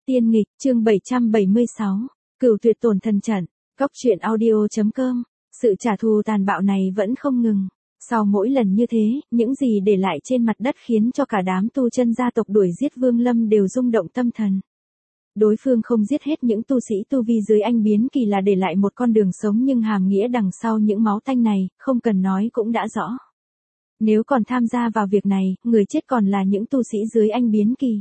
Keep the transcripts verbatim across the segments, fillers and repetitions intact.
Tiên nghịch, chương bảy trăm bảy mươi sáu, Cửu tuyệt tổn thần trận, Cóc truyện audio.com, sự trả thù tàn bạo này vẫn không ngừng. Sau mỗi lần như thế, những gì để lại trên mặt đất khiến cho cả đám tu chân gia tộc đuổi giết Vương Lâm đều rung động tâm thần. Đối phương không giết hết những tu sĩ tu vi dưới anh biến kỳ là để lại một con đường sống, nhưng hàm nghĩa đằng sau những máu tanh này, không cần nói cũng đã rõ. Nếu còn tham gia vào việc này, người chết còn là những tu sĩ dưới anh biến kỳ.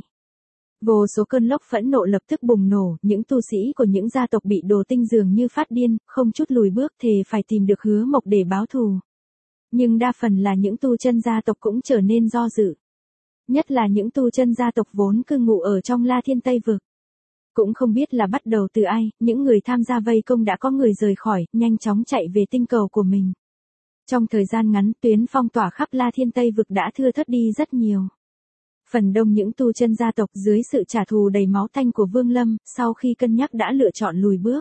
Vô số cơn lốc phẫn nộ lập tức bùng nổ, những tu sĩ của những gia tộc bị đồ tinh dường như phát điên, không chút lùi bước thề phải tìm được Hứa Mộc để báo thù. Nhưng đa phần là những tu chân gia tộc cũng trở nên do dự. Nhất là những tu chân gia tộc vốn cư ngụ ở trong La Thiên Tây Vực. Cũng không biết là bắt đầu từ ai, những người tham gia vây công đã có người rời khỏi, nhanh chóng chạy về tinh cầu của mình. Trong thời gian ngắn, tuyến phong tỏa khắp La Thiên Tây Vực đã thưa thớt đi rất nhiều. Phần đông những tu chân gia tộc dưới sự trả thù đầy máu tanh của Vương Lâm, sau khi cân nhắc đã lựa chọn lùi bước.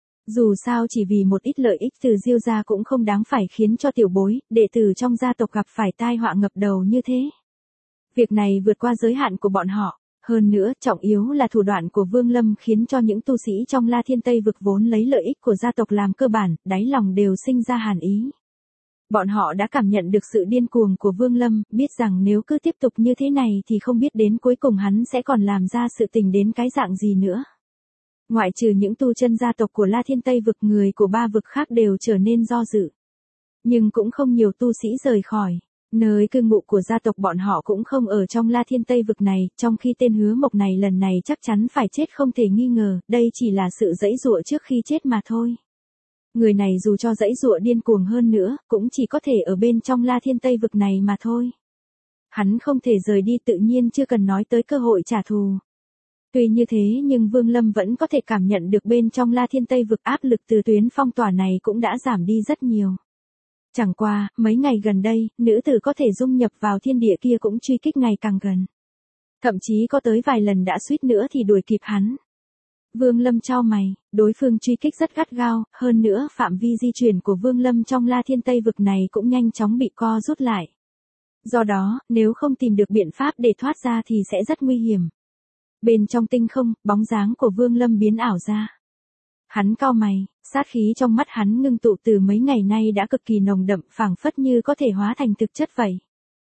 Dù sao chỉ vì một ít lợi ích từ Diêu gia cũng không đáng phải khiến cho tiểu bối, đệ tử trong gia tộc gặp phải tai họa ngập đầu như thế. Việc này vượt qua giới hạn của bọn họ, hơn nữa trọng yếu là thủ đoạn của Vương Lâm khiến cho những tu sĩ trong La Thiên Tây Vực vốn lấy lợi ích của gia tộc làm cơ bản, đáy lòng đều sinh ra hàn ý. Bọn họ đã cảm nhận được sự điên cuồng của Vương Lâm, biết rằng nếu cứ tiếp tục như thế này thì không biết đến cuối cùng hắn sẽ còn làm ra sự tình đến cái dạng gì nữa. Ngoại trừ những tu chân gia tộc của La Thiên Tây Vực, người của ba vực khác đều trở nên do dự. Nhưng cũng không nhiều tu sĩ rời khỏi. Nơi cư ngụ của gia tộc bọn họ cũng không ở trong La Thiên Tây Vực này, trong khi tên Hứa Mộc này lần này chắc chắn phải chết không thể nghi ngờ, đây chỉ là sự giãy giụa trước khi chết mà thôi. Người này dù cho giãy giụa điên cuồng hơn nữa, cũng chỉ có thể ở bên trong La Thiên Tây Vực này mà thôi. Hắn không thể rời đi, tự nhiên chưa cần nói tới cơ hội trả thù. Tuy như thế nhưng Vương Lâm vẫn có thể cảm nhận được bên trong La Thiên Tây Vực áp lực từ tuyến phong tỏa này cũng đã giảm đi rất nhiều. Chẳng qua, mấy ngày gần đây, nữ tử có thể dung nhập vào thiên địa kia cũng truy kích ngày càng gần. Thậm chí có tới vài lần đã suýt nữa thì đuổi kịp hắn. Vương Lâm chau mày, đối phương truy kích rất gắt gao, hơn nữa phạm vi di chuyển của Vương Lâm trong La Thiên Tây Vực này cũng nhanh chóng bị co rút lại. Do đó, nếu không tìm được biện pháp để thoát ra thì sẽ rất nguy hiểm. Bên trong tinh không, bóng dáng của Vương Lâm biến ảo ra. Hắn cau mày, sát khí trong mắt hắn ngưng tụ từ mấy ngày nay đã cực kỳ nồng đậm, phảng phất như có thể hóa thành thực chất vậy.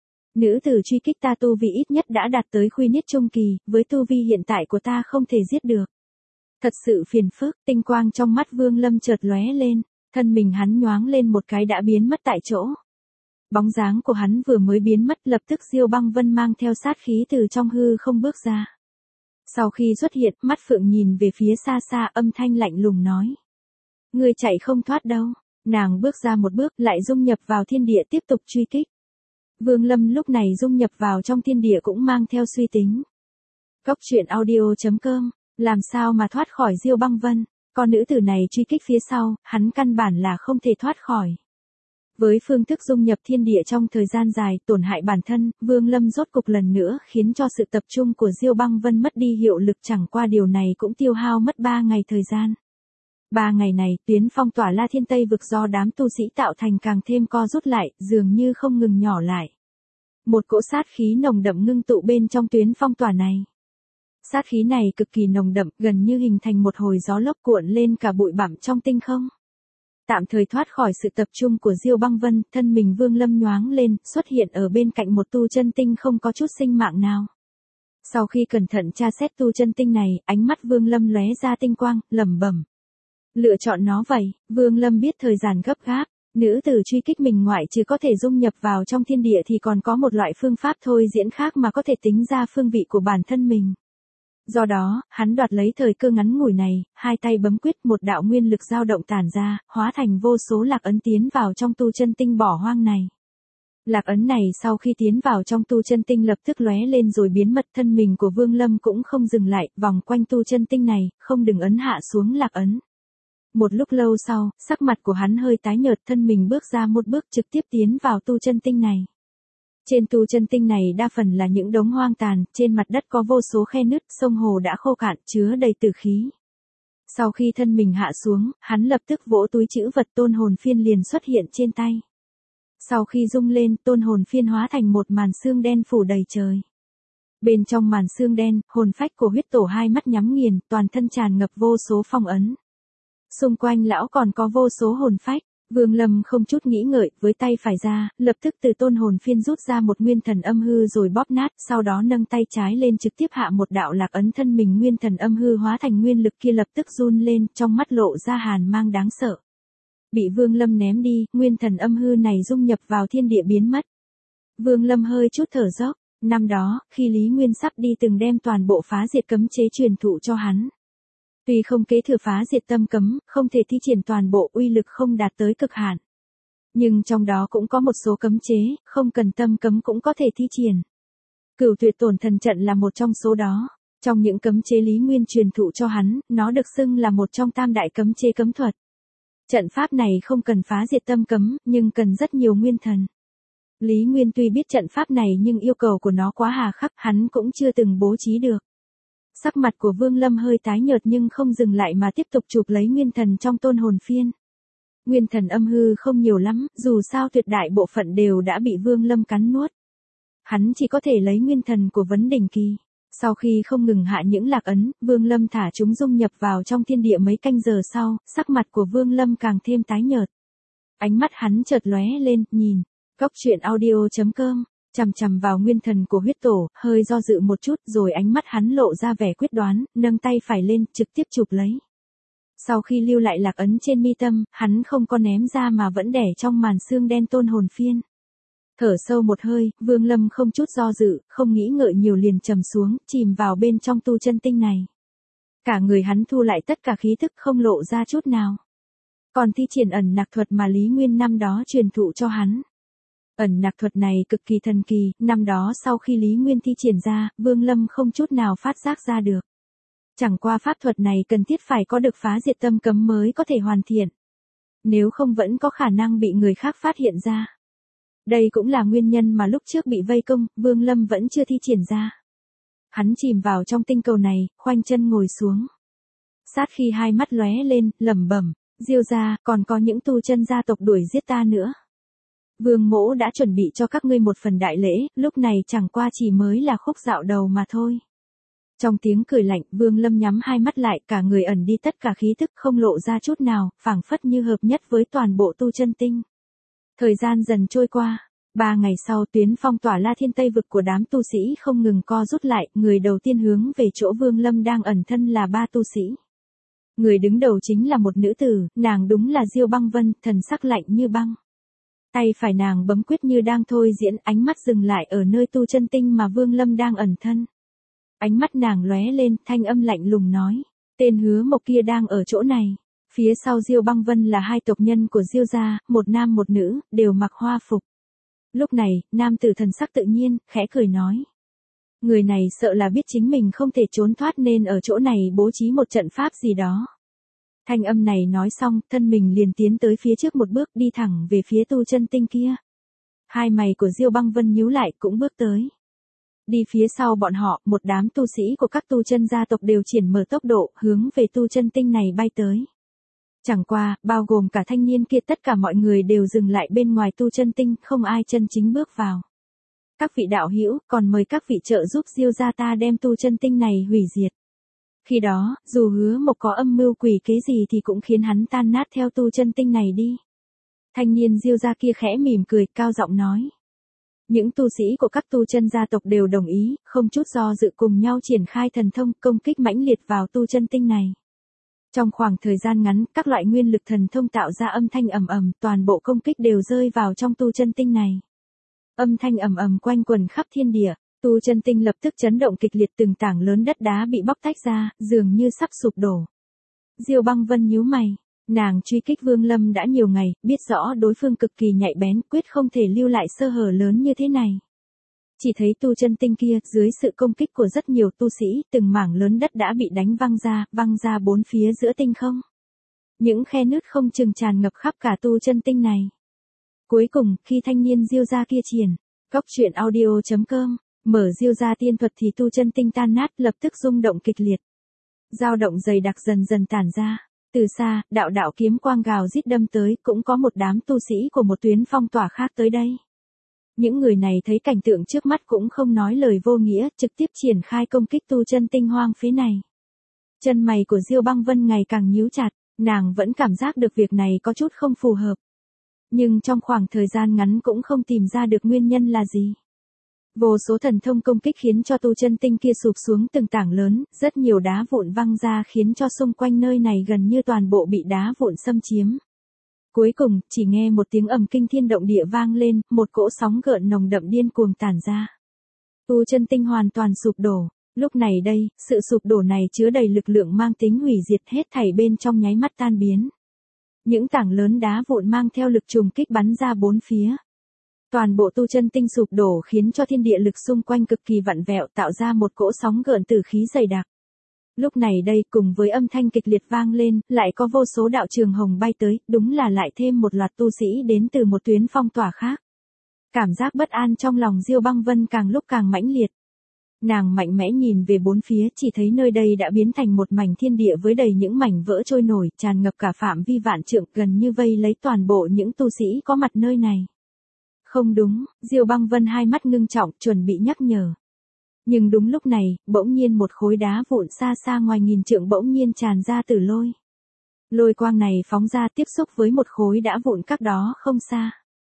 Nữ tử truy kích ta tu vi ít nhất đã đạt tới Khuy Niết Trung Kỳ, với tu vi hiện tại của ta không thể giết được. Thật sự phiền phức, tinh quang trong mắt Vương Lâm chợt lóe lên, thân mình hắn nhoáng lên một cái đã biến mất tại chỗ. Bóng dáng của hắn vừa mới biến mất, lập tức Diêu Băng Vân mang theo sát khí từ trong hư không bước ra. Sau khi xuất hiện, mắt phượng nhìn về phía xa xa, âm thanh lạnh lùng nói. Ngươi chạy không thoát đâu. Nàng bước ra một bước, lại dung nhập vào thiên địa tiếp tục truy kích. Vương Lâm lúc này dung nhập vào trong thiên địa cũng mang theo suy tính. Cóc truyện audio.com, làm sao mà thoát khỏi Diêu Băng Vân, con nữ tử này truy kích phía sau, hắn căn bản là không thể thoát khỏi. Với phương thức dung nhập thiên địa trong thời gian dài, tổn hại bản thân, Vương Lâm rốt cục lần nữa khiến cho sự tập trung của Diêu Băng Vân mất đi hiệu lực, chẳng qua điều này cũng tiêu hao mất ba ngày thời gian. Ba ngày này, tuyến phong tỏa La Thiên Tây Vực do đám tu sĩ tạo thành càng thêm co rút lại, dường như không ngừng nhỏ lại. Một cỗ sát khí nồng đậm ngưng tụ bên trong tuyến phong tỏa này. Sát khí này cực kỳ nồng đậm, gần như hình thành một hồi gió lốc cuộn lên cả bụi bặm trong tinh không. Tạm thời thoát khỏi sự tập trung của Diêu Băng Vân, thân mình Vương Lâm nhoáng lên, xuất hiện ở bên cạnh một tu chân tinh không có chút sinh mạng nào. Sau khi cẩn thận tra xét tu chân tinh này, ánh mắt Vương Lâm lóe ra tinh quang, lẩm bẩm. Lựa chọn nó vậy, Vương Lâm biết thời gian gấp gáp, nữ tử truy kích mình ngoại trừ có thể dung nhập vào trong thiên địa thì còn có một loại phương pháp thôi diễn khác mà có thể tính ra phương vị của bản thân mình. Do đó, hắn đoạt lấy thời cơ ngắn ngủi này, hai tay bấm quyết, một đạo nguyên lực dao động tản ra, hóa thành vô số lạc ấn tiến vào trong tu chân tinh bỏ hoang này. Lạc ấn này sau khi tiến vào trong tu chân tinh lập tức lóe lên rồi biến mất, thân mình của Vương Lâm cũng không dừng lại, vòng quanh tu chân tinh này, không đừng ấn hạ xuống lạc ấn. Một lúc lâu sau, sắc mặt của hắn hơi tái nhợt, thân mình bước ra một bước trực tiếp tiến vào tu chân tinh này. Trên tu chân tinh này đa phần là những đống hoang tàn, trên mặt đất có vô số khe nứt, sông hồ đã khô cạn, chứa đầy tử khí. Sau khi thân mình hạ xuống, hắn lập tức vỗ túi trữ vật tôn hồn phiên liền xuất hiện trên tay. Sau khi rung lên, tôn hồn phiên hóa thành một màn sương đen phủ đầy trời. Bên trong màn xương đen, hồn phách của huyết tổ hai mắt nhắm nghiền, toàn thân tràn ngập vô số phong ấn. Xung quanh lão còn có vô số hồn phách. Vương Lâm không chút nghĩ ngợi, với tay phải ra, lập tức từ tôn hồn phiên rút ra một nguyên thần âm hư rồi bóp nát, sau đó nâng tay trái lên trực tiếp hạ một đạo lạc ấn, thân mình nguyên thần âm hư hóa thành nguyên lực kia lập tức run lên, trong mắt lộ ra hàn mang đáng sợ. Bị Vương Lâm ném đi, nguyên thần âm hư này dung nhập vào thiên địa biến mất. Vương Lâm hơi chút thở dốc, năm đó, khi Lý Nguyên sắp đi từng đem toàn bộ phá diệt cấm chế truyền thụ cho hắn. Tuy không kế thừa phá diệt tâm cấm, không thể thi triển toàn bộ, uy lực không đạt tới cực hạn. Nhưng trong đó cũng có một số cấm chế, không cần tâm cấm cũng có thể thi triển. Cửu tuyệt tổn thần trận là một trong số đó. Trong những cấm chế Lý Nguyên truyền thụ cho hắn, nó được xưng là một trong tam đại cấm chế cấm thuật. Trận pháp này không cần phá diệt tâm cấm, nhưng cần rất nhiều nguyên thần. Lý Nguyên tuy biết trận pháp này nhưng yêu cầu của nó quá hà khắc, hắn cũng chưa từng bố trí được. Sắc mặt của Vương Lâm hơi tái nhợt nhưng không dừng lại mà tiếp tục chụp lấy nguyên thần trong tôn hồn phiên. Nguyên thần âm hư không nhiều lắm, dù sao tuyệt đại bộ phận đều đã bị Vương Lâm cắn nuốt. Hắn chỉ có thể lấy nguyên thần của vấn đỉnh kỳ. Sau khi không ngừng hạ những lạc ấn, Vương Lâm thả chúng dung nhập vào trong thiên địa mấy canh giờ sau, sắc mặt của Vương Lâm càng thêm tái nhợt. Ánh mắt hắn chợt lóe lên, nhìn. Góc truyện audio chấm com, chằm chằm vào nguyên thần của huyết tổ, hơi do dự một chút rồi ánh mắt hắn lộ ra vẻ quyết đoán, nâng tay phải lên, trực tiếp chụp lấy. Sau khi lưu lại lạc ấn trên mi tâm, hắn không có ném ra mà vẫn để trong màn xương đen tôn hồn phiên. Thở sâu một hơi, Vương Lâm không chút do dự, không nghĩ ngợi nhiều liền trầm xuống, chìm vào bên trong tu chân tinh này. Cả người hắn thu lại tất cả khí thức không lộ ra chút nào. Còn thi triển ẩn nặc thuật mà Lý Nguyên năm đó truyền thụ cho hắn. Ẩn nặc thuật này cực kỳ thần kỳ, năm đó sau khi Lý Nguyên thi triển ra, Vương Lâm không chút nào phát giác ra được. Chẳng qua pháp thuật này cần thiết phải có được phá diệt tâm cấm mới có thể hoàn thiện. Nếu không vẫn có khả năng bị người khác phát hiện ra. Đây cũng là nguyên nhân mà lúc trước bị vây công, Vương Lâm vẫn chưa thi triển ra. Hắn chìm vào trong tinh cầu này, khoanh chân ngồi xuống. Sát khi hai mắt lóe lên, lẩm bẩm, Diêu gia, còn có những tu chân gia tộc đuổi giết ta nữa. Vương mỗ đã chuẩn bị cho các ngươi một phần đại lễ, lúc này chẳng qua chỉ mới là khúc dạo đầu mà thôi. Trong tiếng cười lạnh, Vương Lâm nhắm hai mắt lại, cả người ẩn đi tất cả khí thức không lộ ra chút nào, phảng phất như hợp nhất với toàn bộ tu chân tinh. Thời gian dần trôi qua, ba ngày sau tuyến phong tỏa La Thiên Tây vực của đám tu sĩ không ngừng co rút lại, người đầu tiên hướng về chỗ Vương Lâm đang ẩn thân là ba tu sĩ. Người đứng đầu chính là một nữ tử, nàng đúng là Diêu Băng Vân, thần sắc lạnh như băng. Tay phải nàng bấm quyết như đang thôi diễn, ánh mắt dừng lại ở nơi tu chân tinh mà Vương Lâm đang ẩn thân. Ánh mắt nàng lóe lên, thanh âm lạnh lùng nói, tên Hứa Mộc kia đang ở chỗ này. Phía sau Diêu Băng Vân là hai tộc nhân của Diêu gia, một nam một nữ, đều mặc hoa phục. Lúc này, nam tử thần sắc tự nhiên, khẽ cười nói. Người này sợ là biết chính mình không thể trốn thoát nên ở chỗ này bố trí một trận pháp gì đó. Thanh âm này nói xong, thân mình liền tiến tới phía trước một bước đi thẳng về phía tu chân tinh kia. Hai mày của Diêu Băng Vân nhíu lại cũng bước tới. Đi phía sau bọn họ, một đám tu sĩ của các tu chân gia tộc đều triển mở tốc độ, hướng về tu chân tinh này bay tới. Chẳng qua, bao gồm cả thanh niên kia, tất cả mọi người đều dừng lại bên ngoài tu chân tinh, không ai chân chính bước vào. Các vị đạo hữu, còn mời các vị trợ giúp Diêu gia ta đem tu chân tinh này hủy diệt. Khi đó, dù Hứa Mộc có âm mưu quỷ kế gì thì cũng khiến hắn tan nát theo tu chân tinh này đi. Thanh niên Diêu gia kia khẽ mỉm cười, cao giọng nói. Những tu sĩ của các tu chân gia tộc đều đồng ý, không chút do dự cùng nhau triển khai thần thông công kích mãnh liệt vào tu chân tinh này. Trong khoảng thời gian ngắn, các loại nguyên lực thần thông tạo ra âm thanh ầm ầm, toàn bộ công kích đều rơi vào trong tu chân tinh này. Âm thanh ầm ầm quanh quần khắp thiên địa, tu chân tinh lập tức chấn động kịch liệt, từng tảng lớn đất đá bị bóc tách ra, dường như sắp sụp đổ. Diêu Băng Vân nhíu mày, nàng truy kích Vương Lâm đã nhiều ngày, biết rõ đối phương cực kỳ nhạy bén, quyết không thể lưu lại sơ hở lớn như thế này. Chỉ thấy tu chân tinh kia, dưới sự công kích của rất nhiều tu sĩ, từng mảng lớn đất đã bị đánh văng ra, văng ra bốn phía giữa tinh không. Những khe nứt không chừng tràn ngập khắp cả tu chân tinh này. Cuối cùng, khi thanh niên Diêu gia kia triển, góc truyện audio chấm com, mở Diêu gia tiên thuật thì tu chân tinh tan nát, lập tức rung động kịch liệt. Dao động dày đặc dần dần tản ra. Từ xa, đạo đạo kiếm quang gào rít đâm tới, cũng có một đám tu sĩ của một tuyến phong tỏa khác tới đây. Những người này thấy cảnh tượng trước mắt cũng không nói lời vô nghĩa, trực tiếp triển khai công kích tu chân tinh hoang phế này. Chân mày của Diêu Băng Vân ngày càng nhíu chặt, nàng vẫn cảm giác được việc này có chút không phù hợp. Nhưng trong khoảng thời gian ngắn cũng không tìm ra được nguyên nhân là gì. Vô số thần thông công kích khiến cho tu chân tinh kia sụp xuống từng tảng lớn, rất nhiều đá vụn văng ra khiến cho xung quanh nơi này gần như toàn bộ bị đá vụn xâm chiếm. Cuối cùng, chỉ nghe một tiếng ầm kinh thiên động địa vang lên, một cỗ sóng gợn nồng đậm điên cuồng tản ra. Tu chân tinh hoàn toàn sụp đổ. Lúc này đây, sự sụp đổ này chứa đầy lực lượng mang tính hủy diệt, hết thảy bên trong nháy mắt tan biến. Những tảng lớn đá vụn mang theo lực trùng kích bắn ra bốn phía. Toàn bộ tu chân tinh sụp đổ khiến cho thiên địa lực xung quanh cực kỳ vặn vẹo, tạo ra một cỗ sóng gợn tử khí dày đặc. Lúc này đây, cùng với âm thanh kịch liệt vang lên, lại có vô số đạo trường hồng bay tới, đúng là lại thêm một loạt tu sĩ đến từ một tuyến phong tỏa khác. Cảm giác bất an trong lòng Diêu Băng Vân càng lúc càng mãnh liệt. Nàng mạnh mẽ nhìn về bốn phía, chỉ thấy nơi đây đã biến thành một mảnh thiên địa với đầy những mảnh vỡ trôi nổi, tràn ngập cả phạm vi vạn trượng, gần như vây lấy toàn bộ những tu sĩ có mặt nơi này. Không đúng, Diêu Băng Vân hai mắt ngưng trọng, chuẩn bị nhắc nhở. Nhưng đúng lúc này, bỗng nhiên một khối đá vụn xa xa ngoài nghìn trượng bỗng nhiên tràn ra từ lôi. Lôi quang này phóng ra tiếp xúc với một khối đá vụn cách đó không xa.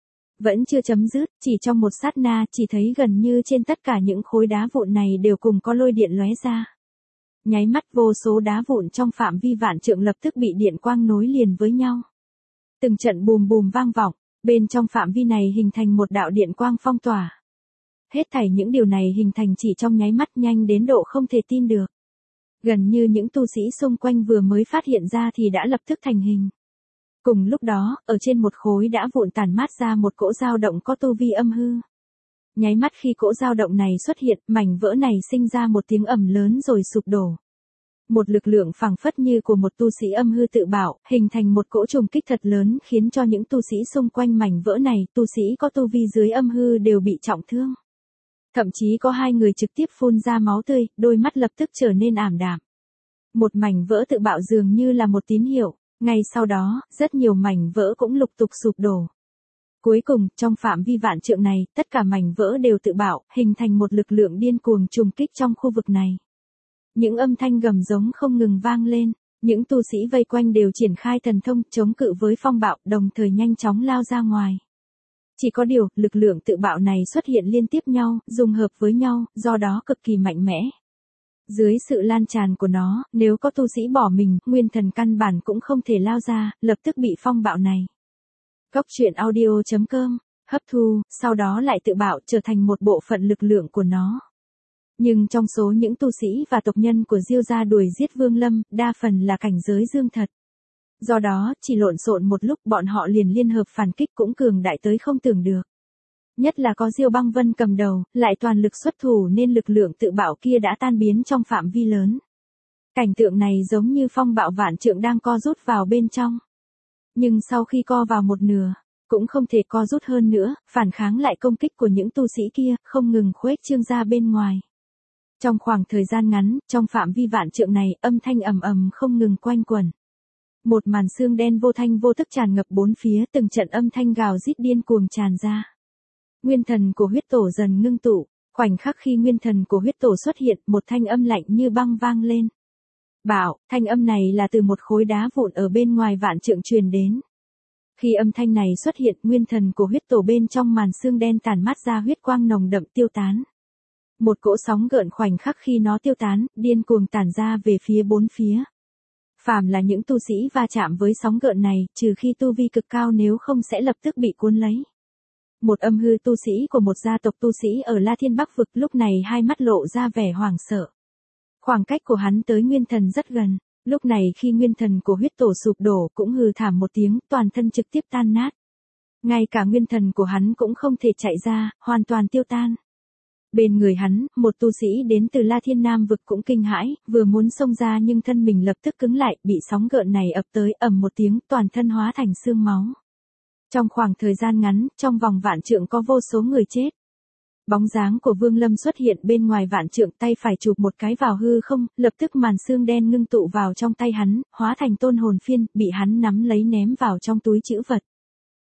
Vẫn chưa chấm dứt, chỉ trong một sát na chỉ thấy gần như trên tất cả những khối đá vụn này đều cùng có lôi điện lóe ra. Nháy mắt vô số đá vụn trong phạm vi vạn trượng lập tức bị điện quang nối liền với nhau. Từng trận bùm bùm vang vọng, bên trong phạm vi này hình thành một đạo điện quang phong tỏa. Hết thảy những điều này hình thành chỉ trong nháy mắt, nhanh đến độ không thể tin được. Gần như những tu sĩ xung quanh vừa mới phát hiện ra thì đã lập tức thành hình. Cùng lúc đó, ở trên một khối đã vụn tản mát ra một cỗ dao động có tu vi âm hư. Nháy mắt khi cỗ dao động này xuất hiện, mảnh vỡ này sinh ra một tiếng ầm lớn rồi sụp đổ. Một lực lượng phảng phất như của một tu sĩ âm hư tự bảo, hình thành một cỗ trùng kích thật lớn khiến cho những tu sĩ xung quanh mảnh vỡ này, tu sĩ có tu vi dưới âm hư đều bị trọng thương. Thậm chí có hai người trực tiếp phun ra máu tươi, đôi mắt lập tức trở nên ảm đạm. Một mảnh vỡ tự bạo dường như là một tín hiệu, ngay sau đó, rất nhiều mảnh vỡ cũng lục tục sụp đổ. Cuối cùng, trong phạm vi vạn trượng này, tất cả mảnh vỡ đều tự bạo, hình thành một lực lượng điên cuồng trùng kích trong khu vực này. Những âm thanh gầm giống không ngừng vang lên, những tu sĩ vây quanh đều triển khai thần thông chống cự với phong bạo, đồng thời nhanh chóng lao ra ngoài. Chỉ có điều, lực lượng tự bạo này xuất hiện liên tiếp nhau, dung hợp với nhau, do đó cực kỳ mạnh mẽ. Dưới sự lan tràn của nó, nếu có tu sĩ bỏ mình, nguyên thần căn bản cũng không thể lao ra, lập tức bị phong bạo này. Góc truyện audio chấm com, hấp thu, sau đó lại tự bạo trở thành một bộ phận lực lượng của nó. Nhưng trong số những tu sĩ và tộc nhân của Diêu gia đuổi giết Vương Lâm, đa phần là cảnh giới dương thật. Do đó, chỉ lộn xộn một lúc bọn họ liền liên hợp phản kích cũng cường đại tới không tưởng được. Nhất là có Diêu Băng Vân cầm đầu, lại toàn lực xuất thủ nên lực lượng tự bạo kia đã tan biến trong phạm vi lớn. Cảnh tượng này giống như phong bạo vạn trượng đang co rút vào bên trong. Nhưng sau khi co vào một nửa, cũng không thể co rút hơn nữa, phản kháng lại công kích của những tu sĩ kia, không ngừng khuếch trương ra bên ngoài. Trong khoảng thời gian ngắn, trong phạm vi vạn trượng này, âm thanh ầm ầm không ngừng quanh quẩn. Một màn xương đen vô thanh vô tức tràn ngập bốn phía, từng trận âm thanh gào rít điên cuồng tràn ra. Nguyên thần của huyết tổ dần ngưng tụ, khoảnh khắc khi nguyên thần của huyết tổ xuất hiện, một thanh âm lạnh như băng vang lên. Bảo, thanh âm này là từ một khối đá vụn ở bên ngoài vạn trượng truyền đến. Khi âm thanh này xuất hiện, nguyên thần của huyết tổ bên trong màn xương đen tản mát ra huyết quang nồng đậm tiêu tán. Một cỗ sóng gợn khoảnh khắc khi nó tiêu tán, điên cuồng tản ra về phía bốn phía. Phàm là những tu sĩ va chạm với sóng gợn này, trừ khi tu vi cực cao nếu không sẽ lập tức bị cuốn lấy. Một âm hư tu sĩ của một gia tộc tu sĩ ở La Thiên Bắc vực lúc này hai mắt lộ ra vẻ hoảng sợ. Khoảng cách của hắn tới nguyên thần rất gần, lúc này khi nguyên thần của huyết tổ sụp đổ cũng hừ thảm một tiếng, toàn thân trực tiếp tan nát. Ngay cả nguyên thần của hắn cũng không thể chạy ra, hoàn toàn tiêu tan. Bên người hắn, một tu sĩ đến từ La Thiên Nam vực cũng kinh hãi, vừa muốn xông ra nhưng thân mình lập tức cứng lại, bị sóng gợn này ập tới, ầm một tiếng, toàn thân hóa thành xương máu. Trong khoảng thời gian ngắn, trong vòng vạn trượng có vô số người chết. Bóng dáng của Vương Lâm xuất hiện bên ngoài vạn trượng, tay phải chụp một cái vào hư không, lập tức màn xương đen ngưng tụ vào trong tay hắn, hóa thành tôn hồn phiên, bị hắn nắm lấy ném vào trong túi trữ vật.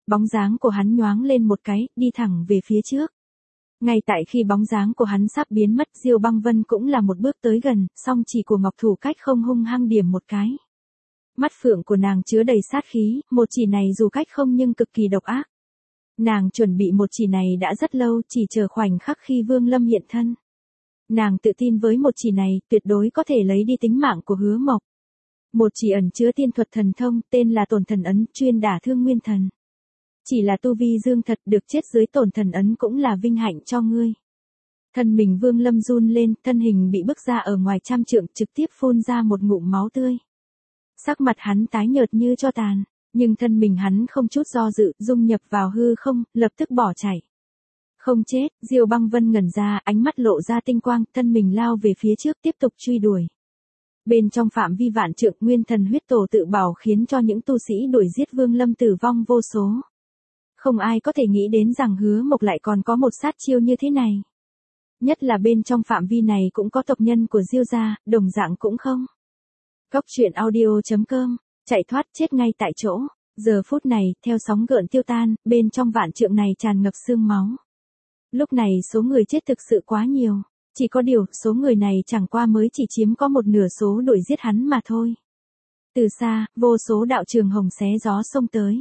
Bóng dáng của hắn nhoáng lên một cái, đi thẳng về phía trước. Ngay tại khi bóng dáng của hắn sắp biến mất, Diêu Băng Vân cũng là một bước tới gần, song chỉ của ngọc thủ cách không hung hăng điểm một cái. Mắt phượng của nàng chứa đầy sát khí, một chỉ này dù cách không nhưng cực kỳ độc ác. Nàng chuẩn bị một chỉ này đã rất lâu, chỉ chờ khoảnh khắc khi Vương Lâm hiện thân. Nàng tự tin với một chỉ này, tuyệt đối có thể lấy đi tính mạng của Hứa Mộc. Một chỉ ẩn chứa tiên thuật thần thông, tên là Tổn Thần Ấn, chuyên đả thương nguyên thần. Chỉ là tu vi dương thật, được chết dưới Tổn Thần Ấn cũng là vinh hạnh cho ngươi. Thân mình Vương Lâm run lên, thân hình bị bức ra ở ngoài trăm trượng, trực tiếp phun ra một ngụm máu tươi. Sắc mặt hắn tái nhợt như tro tàn, nhưng thân mình hắn không chút do dự, dung nhập vào hư không, lập tức bỏ chạy. Không chết, Diêu Băng Vân ngẩn ra, ánh mắt lộ ra tinh quang, thân mình lao về phía trước tiếp tục truy đuổi. Bên trong phạm vi vạn trượng, nguyên thần huyết tổ tự bảo khiến cho những tu sĩ đuổi giết Vương Lâm tử vong vô số. Không ai có thể nghĩ đến rằng Hứa Mộc lại còn có một sát chiêu như thế này. Nhất là bên trong phạm vi này cũng có tộc nhân của Diêu gia, đồng dạng cũng không. Cốc truyện audio chấm com, chạy thoát chết ngay tại chỗ. Giờ phút này, theo sóng gợn tiêu tan, bên trong vạn trượng này tràn ngập xương máu. Lúc này số người chết thực sự quá nhiều. Chỉ có điều, số người này chẳng qua mới chỉ chiếm có một nửa số đuổi giết hắn mà thôi. Từ xa, vô số đạo trường hồng xé gió xông tới.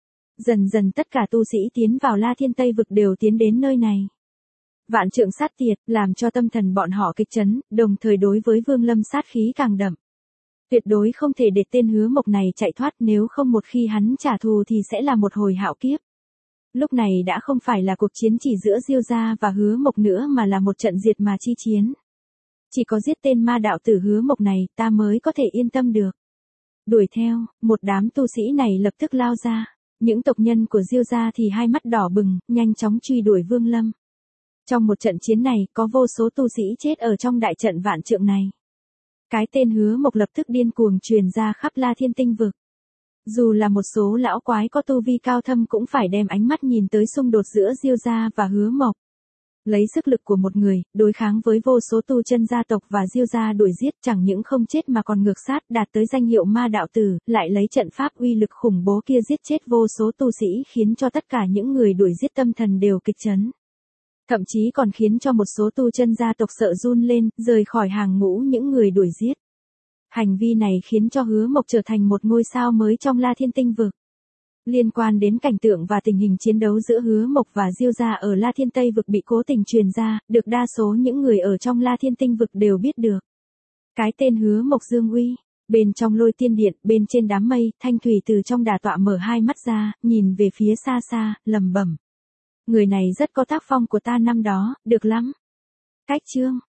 Dần dần tất cả tu sĩ tiến vào La Thiên Tây Vực đều tiến đến nơi này. Vạn trượng sát tiệt, làm cho tâm thần bọn họ kịch chấn, đồng thời đối với Vương Lâm sát khí càng đậm. Tuyệt đối không thể để tên Hứa Mộc này chạy thoát, nếu không một khi hắn trả thù thì sẽ là một hồi hạo kiếp. Lúc này đã không phải là cuộc chiến chỉ giữa Diêu gia và Hứa Mộc nữa mà là một trận diệt mà chi chiến. Chỉ có giết tên ma đạo tử Hứa Mộc này ta mới có thể yên tâm được. Đuổi theo, một đám tu sĩ này lập tức lao ra. Những tộc nhân của Diêu gia thì hai mắt đỏ bừng, nhanh chóng truy đuổi Vương Lâm. Trong một trận chiến này, có vô số tu sĩ chết ở trong đại trận vạn trượng này. Cái tên Hứa Mộc lập tức điên cuồng truyền ra khắp La Thiên Tinh Vực. Dù là một số lão quái có tu vi cao thâm cũng phải đem ánh mắt nhìn tới xung đột giữa Diêu gia và Hứa Mộc. Lấy sức lực của một người, đối kháng với vô số tu chân gia tộc và Diêu gia đuổi giết, chẳng những không chết mà còn ngược sát, đạt tới danh hiệu ma đạo tử, lại lấy trận pháp uy lực khủng bố kia giết chết vô số tu sĩ, khiến cho tất cả những người đuổi giết tâm thần đều kịch chấn. Thậm chí còn khiến cho một số tu chân gia tộc sợ run lên, rời khỏi hàng ngũ những người đuổi giết. Hành vi này khiến cho Hứa Mộc trở thành một ngôi sao mới trong La Thiên Tinh Vực. Liên quan đến cảnh tượng và tình hình chiến đấu giữa Hứa Mộc và Diêu gia ở La Thiên Tây Vực bị cố tình truyền ra, được đa số những người ở trong La Thiên Tinh Vực đều biết được. Cái tên Hứa Mộc Dương Uy, bên trong Lôi Tiên Điện, bên trên đám mây, Thanh Thủy từ trong đà tọa mở hai mắt ra, nhìn về phía xa xa, lẩm bẩm. Người này rất có tác phong của ta năm đó, được lắm. Cách chương